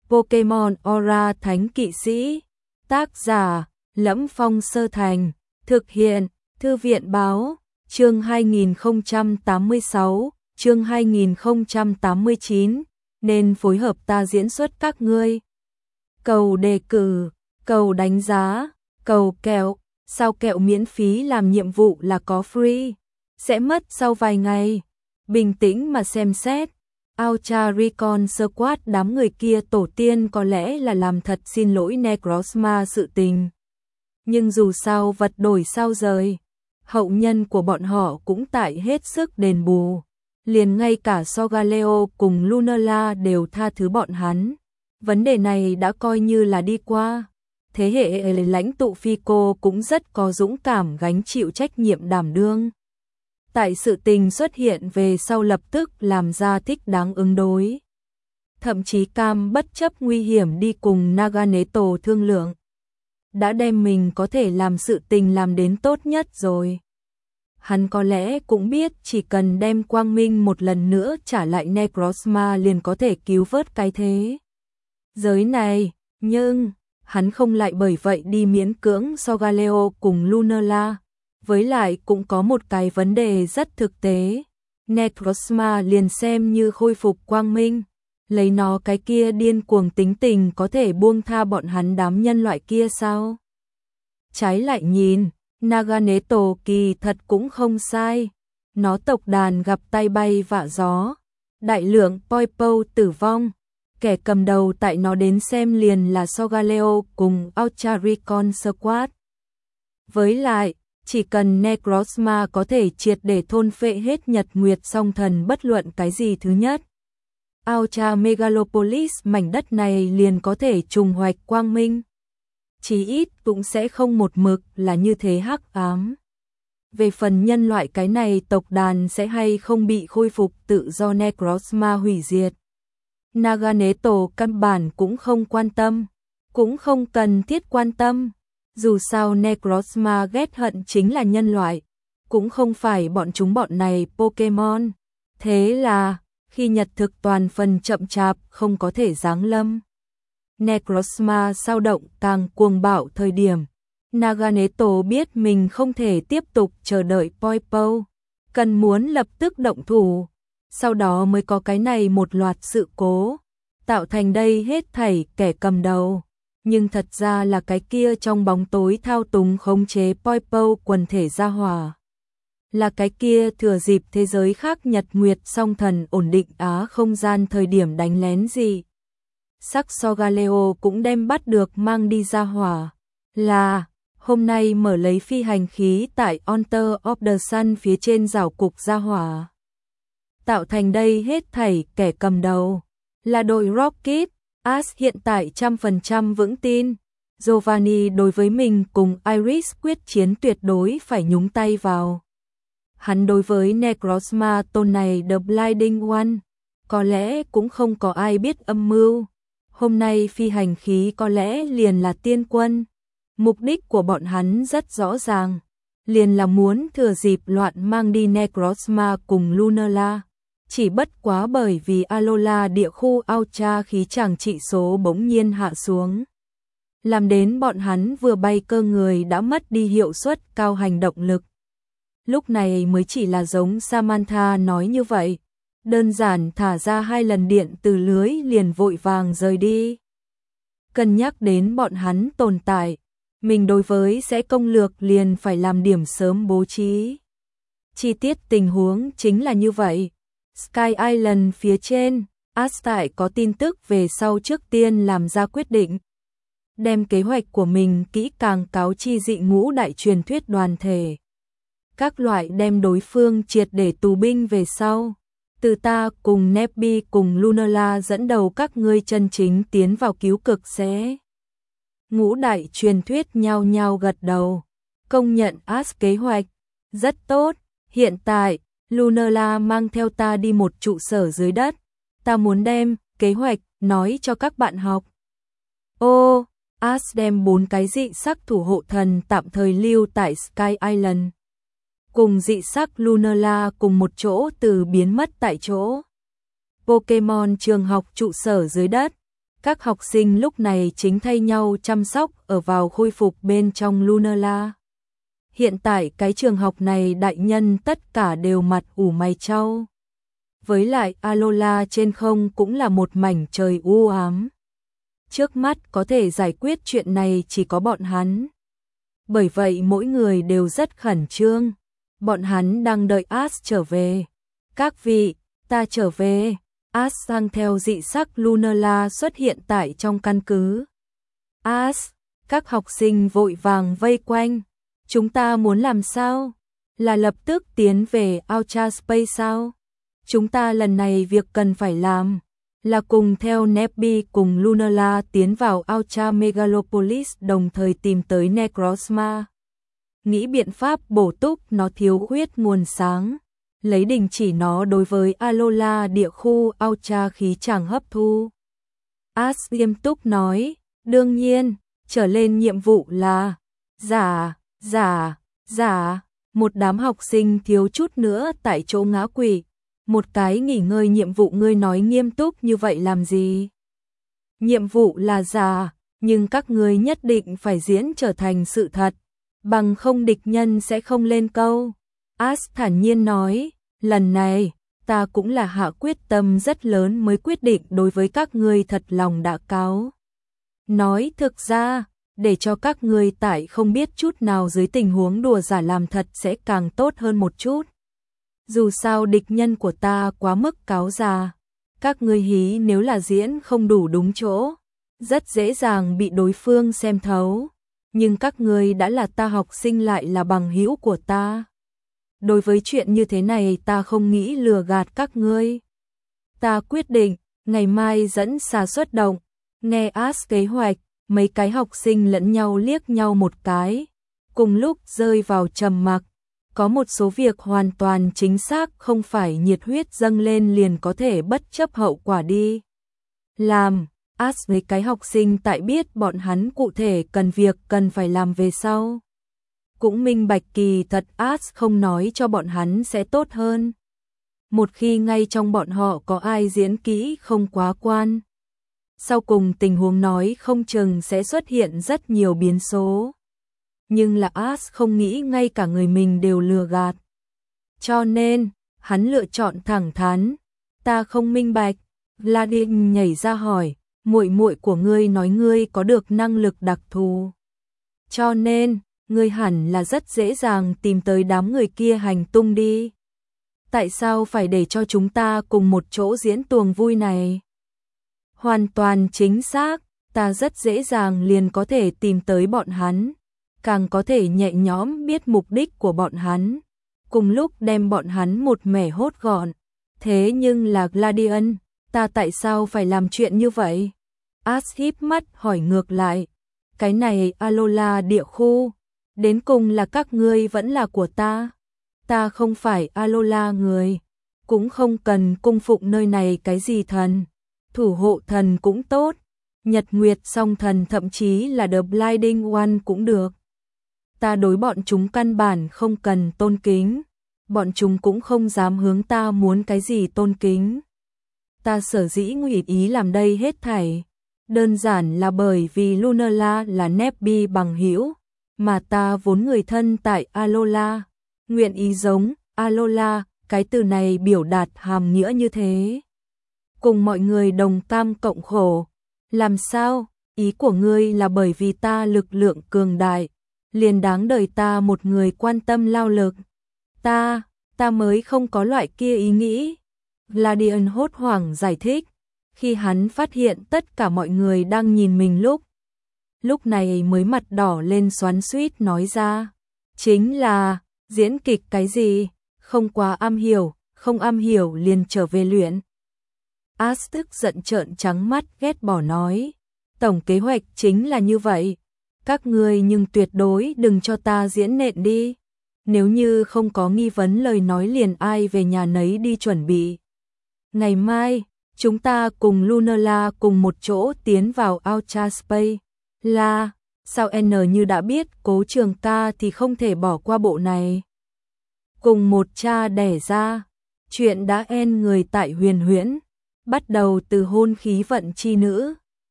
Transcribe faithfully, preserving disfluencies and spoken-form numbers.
Pokemon Aura Thánh Kỵ Sĩ. Tác giả: Lẫm Phong Sơ Thành. Thực hiện: Thư viện Báo. Chương hai nghìn không trăm tám mươi sáu, chương hai nghìn không trăm tám mươi chín, nên phối hợp ta diễn xuất các ngươi. Cầu đề cử, cầu đánh giá, cầu kẹo, sao kẹo miễn phí làm nhiệm vụ là có free, sẽ mất sau vài ngày. Bình tĩnh mà xem xét. Ultra Recon Squad, đám người kia tổ tiên có lẽ là làm thật xin lỗi Necrozma sự tình. Nhưng dù sao vật đổi sao rời, hậu nhân của bọn họ cũng tại hết sức đền bù. Liền ngay cả Solgaleo cùng Lunala đều tha thứ bọn hắn. Vấn đề này đã coi như là đi qua. Thế hệ lãnh tụ Fico cũng rất có dũng cảm gánh chịu trách nhiệm đảm đương. Tại sự tình xuất hiện về sau lập tức làm ra thích đáng ứng đối. Thậm chí cam bất chấp nguy hiểm đi cùng Naganeto thương lượng. Đã đem mình có thể làm sự tình làm đến tốt nhất rồi. Hắn có lẽ cũng biết chỉ cần đem quang minh một lần nữa trả lại Necrozma liền có thể cứu vớt cái thế giới này, nhưng hắn không lại bởi vậy đi miễn cưỡng Solgaleo cùng Lunala. Với lại cũng có một cái vấn đề rất thực tế. Necrozma liền xem như khôi phục quang minh, lấy nó cái kia điên cuồng tính tình có thể buông tha bọn hắn đám nhân loại kia sao? Trái lại nhìn, Naganeto kỳ thật cũng không sai. Nó tộc đàn gặp tay bay vạ gió, đại lượng Poipo tử vong. Kẻ cầm đầu tại nó đến xem liền là Solgaleo cùng Ultra Recon Squad. Với lại, chỉ cần Necrozma có thể triệt để thôn phệ hết Nhật Nguyệt Song Thần bất luận cái gì thứ nhất, Ultra Megalopolis mảnh đất này liền có thể trùng hoạch quang minh. Chí ít cũng sẽ không một mực là như thế hắc ám. Về phần nhân loại cái này tộc đàn sẽ hay không bị khôi phục tự do Necrozma hủy diệt, Naganeto căn bản cũng không quan tâm, cũng không cần thiết quan tâm. Dù sao Necrozma ghét hận chính là nhân loại, cũng không phải bọn chúng bọn này Pokemon. Thế là, khi nhật thực toàn phần chậm chạp không có thể giáng lâm, Necrozma sao động càng cuồng bạo thời điểm, Naganeto biết mình không thể tiếp tục chờ đợi Poipo, cần muốn lập tức động thủ. Sau đó mới có cái này một loạt sự cố, tạo thành đây hết thảy kẻ cầm đầu. Nhưng thật ra là cái kia trong bóng tối thao túng khống chế Poipo quần thể gia hỏa. Là cái kia thừa dịp thế giới khác Nhật Nguyệt Song Thần ổn định Á không gian thời điểm đánh lén gì. Sắc Solgaleo cũng đem bắt được mang đi gia hỏa. Là, hôm nay mở lấy phi hành khí tại Altar of the Sun phía trên rào cục gia hỏa. Tạo thành đây hết thảy kẻ cầm đầu. Là đội Rocket. Ash hiện tại trăm phần trăm vững tin, Giovanni đối với mình cùng Iris quyết chiến tuyệt đối phải nhúng tay vào. Hắn đối với Necrozma tôn này The Blinding One, có lẽ cũng không có ai biết âm mưu. Hôm nay phi hành khí có lẽ liền là tiên quân. Mục đích của bọn hắn rất rõ ràng, liền là muốn thừa dịp loạn mang đi Necrozma cùng Lunala. Chỉ bất quá bởi vì Alola địa khu Ultra khí tràng trị số bỗng nhiên hạ xuống, làm đến bọn hắn vừa bay cơ người đã mất đi hiệu suất cao hành động lực. Lúc này mới chỉ là giống Samantha nói như vậy, đơn giản thả ra hai lần điện từ lưới liền vội vàng rời đi. Cân nhắc đến bọn hắn tồn tại, mình đối với sẽ công lược liền phải làm điểm sớm bố trí. Chi tiết tình huống chính là như vậy. Sky Island phía trên, Ash tại có tin tức về sau trước tiên làm ra quyết định. Đem kế hoạch của mình kỹ càng cáo chi dị ngũ đại truyền thuyết đoàn thể. Các loại đem đối phương triệt để tù binh về sau. Từ ta cùng Nebby cùng Lunala dẫn đầu các ngươi chân chính tiến vào cứu cực sẽ. Ngũ đại truyền thuyết nhao nhao gật đầu. Công nhận Ash kế hoạch. Rất tốt, hiện tại. Lunala mang theo ta đi một trụ sở dưới đất. Ta muốn đem kế hoạch nói cho các bạn học. Ô, Ash đem bốn cái dị sắc thủ hộ thần tạm thời lưu tại Sky Island. Cùng dị sắc Lunala cùng một chỗ từ biến mất tại chỗ. Pokemon trường học trụ sở dưới đất. Các học sinh lúc này chính thay nhau chăm sóc ở vào khôi phục bên trong Lunala. Hiện tại cái trường học này đại nhân tất cả đều mặt ủ mày chau. Với lại Alola trên không cũng là một mảnh trời u ám. Trước mắt có thể giải quyết chuyện này chỉ có bọn hắn. Bởi vậy mỗi người đều rất khẩn trương. Bọn hắn đang đợi Ash trở về. Các vị, ta trở về. Ash sang theo dị sắc Lunala xuất hiện tại trong căn cứ. Ash, các học sinh vội vàng vây quanh. Chúng ta muốn làm sao? Là lập tức tiến về Ultra Space sao? Chúng ta lần này việc cần phải làm là cùng theo Nebby cùng Lunala tiến vào Ultra Megalopolis, đồng thời tìm tới Necrozma. Nghĩ biện pháp bổ túc nó thiếu khuyết nguồn sáng, lấy đình chỉ nó đối với Alola địa khu Ultra khí tràng hấp thu. Ash nghiêm túc nói, đương nhiên, trở lên nhiệm vụ là giả, giả, giả. Một đám học sinh thiếu chút nữa tại chỗ ngã quỵ. Một cái nghỉ ngơi nhiệm vụ ngươi nói nghiêm túc như vậy làm gì? Nhiệm vụ là giả, nhưng các ngươi nhất định phải diễn trở thành sự thật, bằng không địch nhân sẽ không lên câu. Ash thản nhiên nói, lần này, ta cũng là hạ quyết tâm rất lớn mới quyết định đối với các ngươi thật lòng đã cáo. Nói thực ra, để cho các ngươi tại không biết chút nào dưới tình huống đùa giả làm thật sẽ càng tốt hơn một chút. Dù sao địch nhân của ta quá mức cáo già, các ngươi hí nếu là diễn không đủ đúng chỗ, rất dễ dàng bị đối phương xem thấu. Nhưng các ngươi đã là ta học sinh lại là bằng hữu của ta. Đối với chuyện như thế này ta không nghĩ lừa gạt các ngươi. Ta quyết định, ngày mai dẫn xà xuất động. Nghe Ash kế hoạch, mấy cái học sinh lẫn nhau liếc nhau một cái, cùng lúc rơi vào trầm mặc. Có một số việc hoàn toàn chính xác không phải nhiệt huyết dâng lên liền có thể bất chấp hậu quả đi làm. Ash với cái học sinh tại biết bọn hắn cụ thể cần việc cần phải làm về sau. Cũng minh bạch kỳ thật Ash không nói cho bọn hắn sẽ tốt hơn. Một khi ngay trong bọn họ có ai diễn kỹ không quá quan, sau cùng tình huống nói không chừng sẽ xuất hiện rất nhiều biến số. Nhưng là Ash không nghĩ ngay cả người mình đều lừa gạt. Cho nên, hắn lựa chọn thẳng thắn. Ta không minh bạch. Vladimir nhảy ra hỏi, muội muội của ngươi nói ngươi có được năng lực đặc thù. Cho nên, ngươi hẳn là rất dễ dàng tìm tới đám người kia hành tung đi. Tại sao phải để cho chúng ta cùng một chỗ diễn tuồng vui này? Hoàn toàn chính xác, ta rất dễ dàng liền có thể tìm tới bọn hắn. Càng có thể nhẹ nhõm biết mục đích của bọn hắn, cùng lúc đem bọn hắn một mẻ hốt gọn. Thế nhưng là Gladian, ta tại sao phải làm chuyện như vậy? Ash híp mắt hỏi ngược lại, cái này Alola địa khu, đến cùng là các ngươi vẫn là của ta. Ta không phải Alola người, cũng không cần cung phụng nơi này cái gì thần, thủ hộ thần cũng tốt, Nhật Nguyệt song thần thậm chí là The Blinding One cũng được. Ta đối bọn chúng căn bản không cần tôn kính, bọn chúng cũng không dám hướng ta muốn cái gì tôn kính. Ta sở dĩ nguyện ý làm đây hết thảy, đơn giản là bởi vì Lunala là Nebby bằng hữu, mà ta vốn người thân tại Alola, nguyện ý giống Alola, cái từ này biểu đạt hàm nghĩa như thế. Cùng mọi người đồng cam cộng khổ, làm sao? Ý của ngươi là bởi vì ta lực lượng cường đại, liền đáng đời ta một người quan tâm lao lực. Ta, ta mới không có loại kia ý nghĩ. Gladian hốt hoảng giải thích, khi hắn phát hiện tất cả mọi người đang nhìn mình lúc. Lúc này mới mặt đỏ lên xoắn xuýt nói ra. Chính là, diễn kịch cái gì, không quá am hiểu, không am hiểu liền trở về luyện. Ash tức giận trợn trắng mắt ghét bỏ nói. Tổng kế hoạch chính là như vậy. Các ngươi nhưng tuyệt đối đừng cho ta diễn nện đi. Nếu như không có nghi vấn lời nói liền ai về nhà nấy đi chuẩn bị. Ngày mai, chúng ta cùng Lunala cùng một chỗ tiến vào Ultra Space. Là, sao N như đã biết Cố Trường Ca thì không thể bỏ qua bộ này. Cùng một cha đẻ ra, chuyện đã en người tại huyền huyễn, bắt đầu từ hôn khí vận chi nữ.